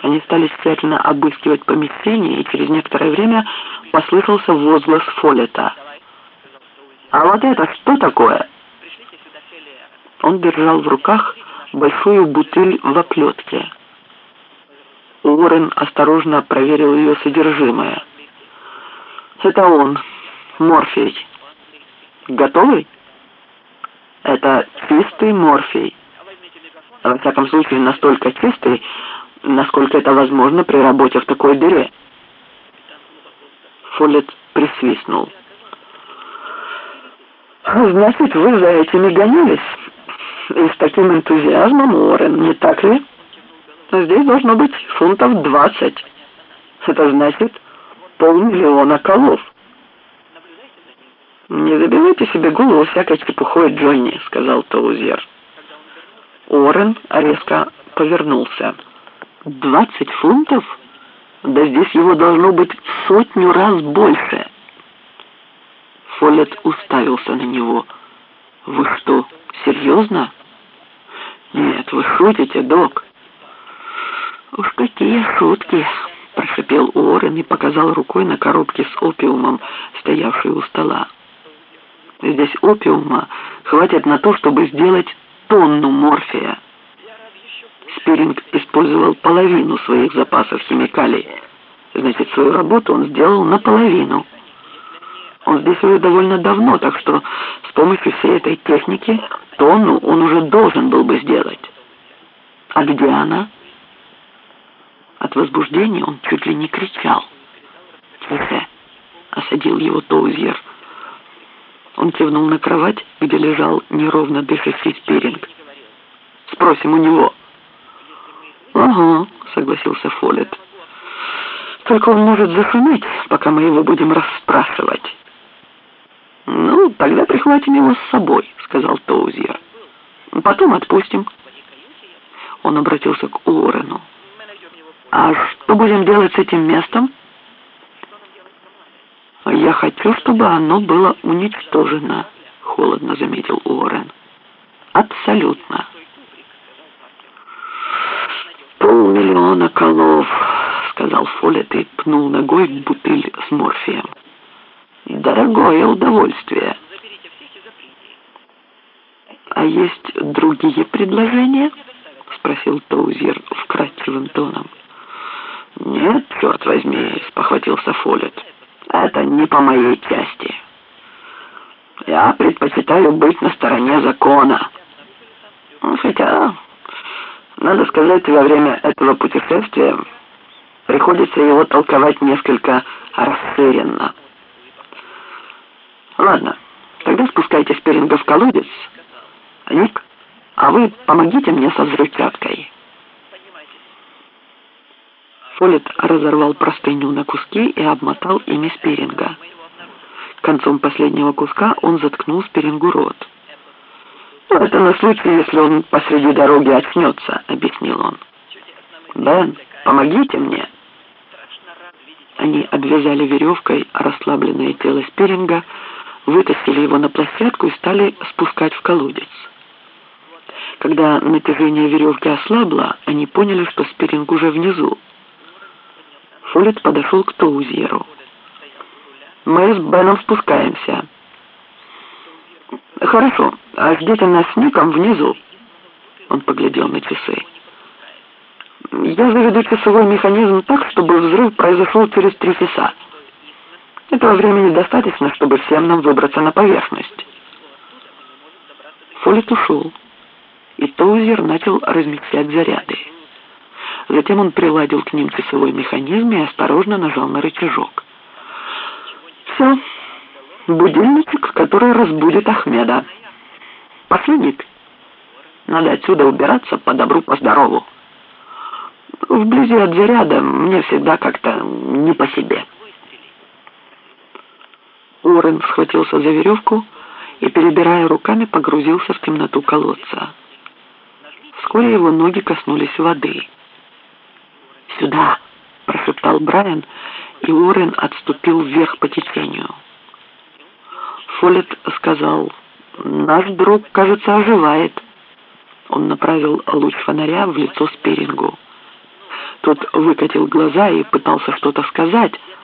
Они стали тщательно обыскивать помещение, и через некоторое время послышался возглас Фоллета. «А вот это что такое?» Он держал в руках большую бутыль в оплетке. Уоррен осторожно проверил ее содержимое. «Это он, морфий. Готовый?» «Это чистый морфий. Во всяком случае, настолько чистый, насколько это возможно при работе в такой дыре». Фоллет присвистнул. «Значит, вы за этими гонялись? И с таким энтузиазмом, Уоррен, не так ли? Здесь должно быть фунтов 20. Это значит 500 000 колов». «Не забивайте себе голову всякой чепухой, Джонни», — сказал Тоузер. Уоррен резко повернулся. 20 фунтов? Да здесь его должно быть в 100 раз больше. Фоллет уставился на него. «Вы что, серьезно?» «Нет, вы шутите, док». «Уж какие шутки!» — прошипел Уоррен и показал рукой на коробки с опиумом, стоявшие у стола. «Здесь опиума хватит на то, чтобы сделать 1 тонну морфия». Спиринг использовал половину своих запасов химикалий. Значит, свою работу он сделал наполовину. Он здесь уже довольно давно, так что с помощью всей этой техники 1 тонну он уже должен был бы сделать. А где она? От возбуждения он чуть ли не кричал. «Тихо!» — осадил его Тоузер. Он кивнул на кровать, где лежал неровно дышащий Спиринг. «Спросим у него». «Ага», — согласился Фоллет. «Только он может зашуметь, пока мы его будем расспрашивать». «Ну, тогда прихватим его с собой», — сказал Тоузер. «Потом отпустим». Он обратился к Уоррену. «А что будем делать с этим местом?» «Я хочу, чтобы оно было уничтожено», — холодно заметил Уоррен. «Абсолютно». 500 000 колов, — сказал Фоллет и пнул ногой бутыль с морфием. «Дорогое удовольствие». «А есть другие предложения?» — спросил Тоузер вкрадчивым тоном. «Нет, черт возьми», — спохватился Фоллет. «Это не по моей части. Я предпочитаю быть на стороне закона. Хотя, надо сказать, во время этого путешествия приходится его толковать несколько расширенно. Ладно, тогда спускайте Спиринга в колодец. Ник, а вы помогите мне со взрывчаткой». Фоллет разорвал простыню на куски и обмотал ими Спиринга. Концом последнего куска он заткнул Спирингу рот. «Это на случай, если он посреди дороги очнется», — объяснил он. «Бен, помогите мне». Они обвязали веревкой расслабленное тело Спиринга, вытащили его на площадку и стали спускать в колодец. Когда натяжение веревки ослабло, они поняли, что Спиринг уже внизу. Фоллет подошел к Тоузеру. «Мы с Беном спускаемся». «Хорошо, а ждите нас с Ником внизу». Он поглядел на часы. «Я заведу часовой механизм так, чтобы взрыв произошел через 3 часа. Этого времени достаточно, чтобы всем нам выбраться на поверхность». Фоллет ушел, и Тоузер начал размещать заряды. Затем он приладил к ним часовой механизм и осторожно нажал на рычажок. «Все. Будильничек, который разбудит Ахмеда. Пошли, Ник. Надо отсюда убираться по добру, по здорову. Вблизи от заряда мне всегда как-то не по себе». Уоррен схватился за веревку и, перебирая руками, погрузился в темноту колодца. Вскоре его ноги коснулись воды. «Сюда!» — прошептал Брайан, и Уоррен отступил вверх по течению. Фоллет сказал: «Наш друг, кажется, оживает». Он направил луч фонаря в лицо Спирингу. Тот выкатил глаза и пытался что-то сказать,